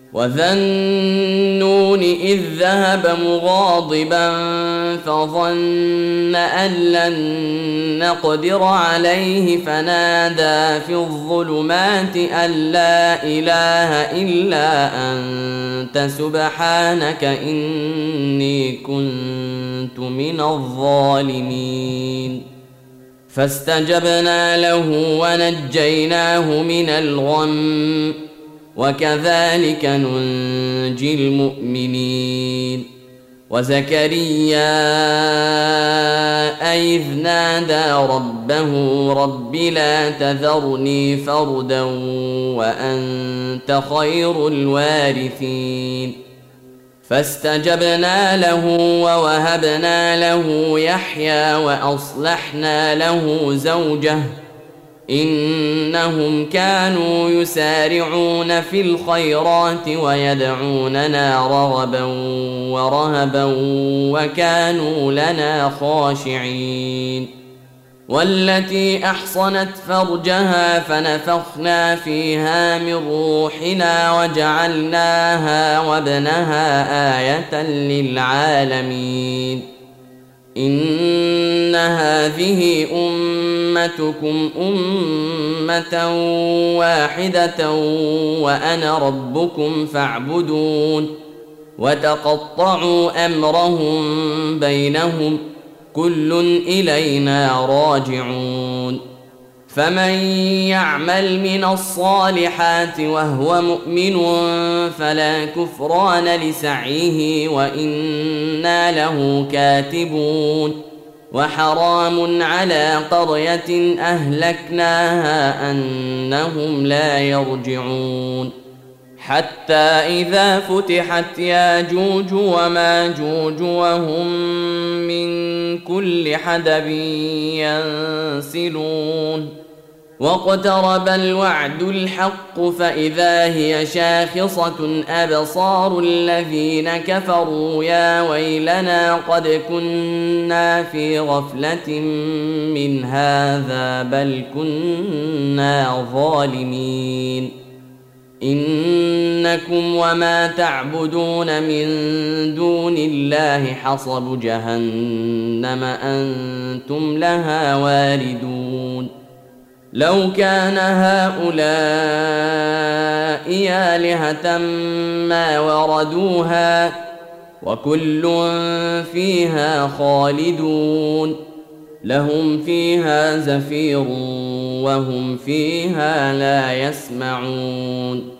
وذا النون إذ ذهب مغاضبا فظن أن لن نقدر عليه فنادى في الظلمات أن لا إله إلا أنت سبحانك إني كنت من الظالمين. فاستجبنا له ونجيناه من الغم وكذلك ننجي المؤمنين. وزكريا إذ نادى ربه رب لا تذرني فردا وأنت خير الوارثين. فاستجبنا له ووهبنا له يحيى وأصلحنا له زوجه إنهم كانوا يسارعون في الخيرات ويدعوننا رغبا ورهبا وكانوا لنا خاشعين. والتي أحصنت فرجها فنفخنا فيها من روحنا وجعلناها وابنها آية للعالمين. إن هذه أمتكم أمة واحدة وأنا ربكم فاعبدون. وتقطعوا أمرهم بينهم كل إلينا راجعون. فمن يعمل من الصالحات وهو مؤمن فلا كفران لسعيه وإنا له كاتبون. وحرام على قرية أهلكناها أنهم لا يرجعون. حتى إذا فتحت ياجوج وماجوج وهم من كل حدب ينسلون. واقترب الوعد الحق فإذا هي شاخصة أبصار الذين كفروا يا ويلنا قد كنا في غفلة من هذا بل كنا ظالمين. إنكم وما تعبدون من دون الله حصب جهنم أنتم لها واردون. لو كان هؤلاء آلهة ما وردوها وكل فيها خالدون. لهم فيها زفير وهم فيها لا يسمعون.